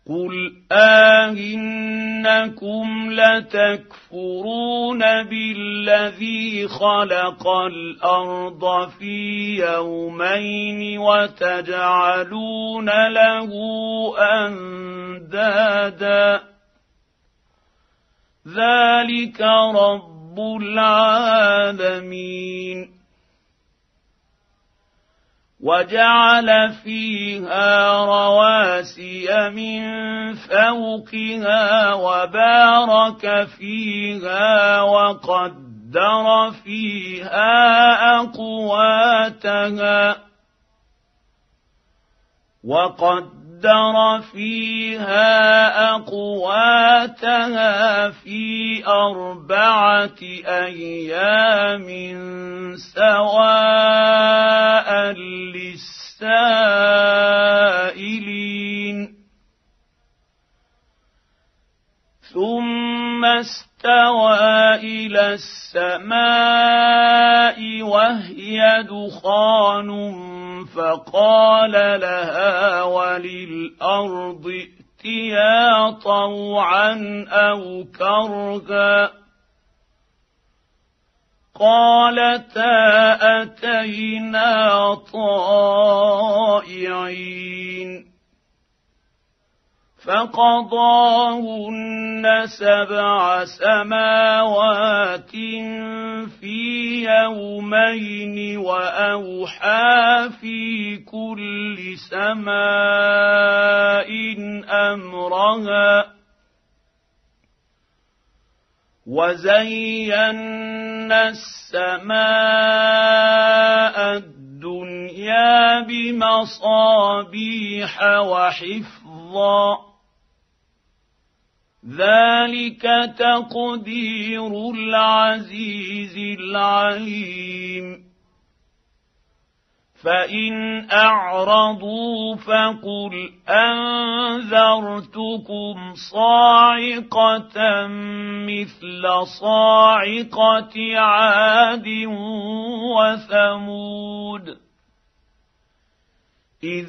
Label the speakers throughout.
Speaker 1: قل آئنكم لتكفرون بالذي خلق الأرض في يومين وتجعلون له أندادا ذلك رب العالمين وجعل فيها رواسي من فوقها وبارك فيها وقدر فيها أقواتها في 4 أيام سواء للسائلين ثم استوى إلى السماء وهي دخان فقال لها وللأرض ائتيا طوعا أو كرها قالتا أتينا طائعين فقضاهن 7 سماوات في يومين وأوحى في كل سماء أمرها وزينا السماء الدنيا بمصابيح وحفظا ذلك تقدير العزيز العليم فإن أعرضوا فقل أنذرتكم صاعقة مثل صاعقة عاد وثمود إذ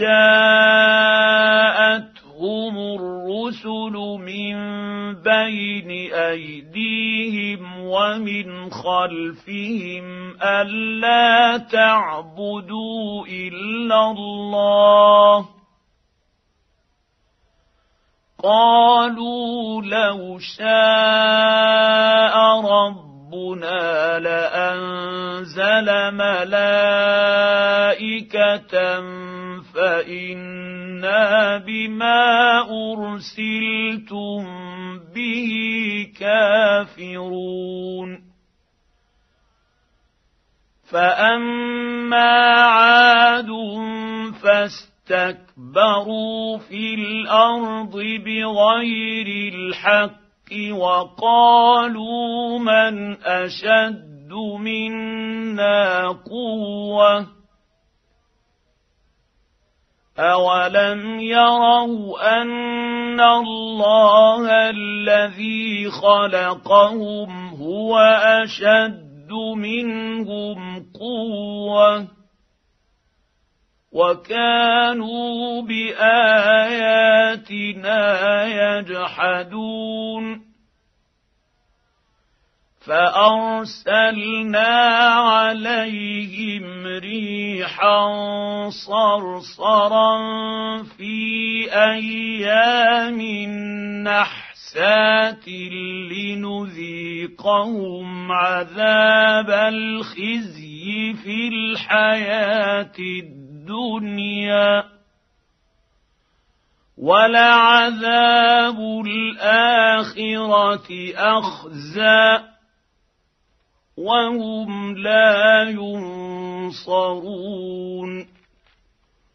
Speaker 1: جاءتهم الرسل من بين أيديهم ومن خلفهم ألا تعبدوا إلا الله قالوا لو شاء ربنا لأنزل ملائكة فإنا بما أرسلتم به كافرون فأما عاد فاستكبروا في الأرض بغير الحق وقالوا من أشد منا قوة أولم يروا أن الله الذي خلقهم هو أشد منهم قوة وكانوا بآياتنا يجحدون فأرسلنا عليهم ريحا صرصرا في أيام نحسات لنذيقهم عذاب الخزي في الحياة الدنيا ولعذاب الآخرة أخزى وهم لا ينصرون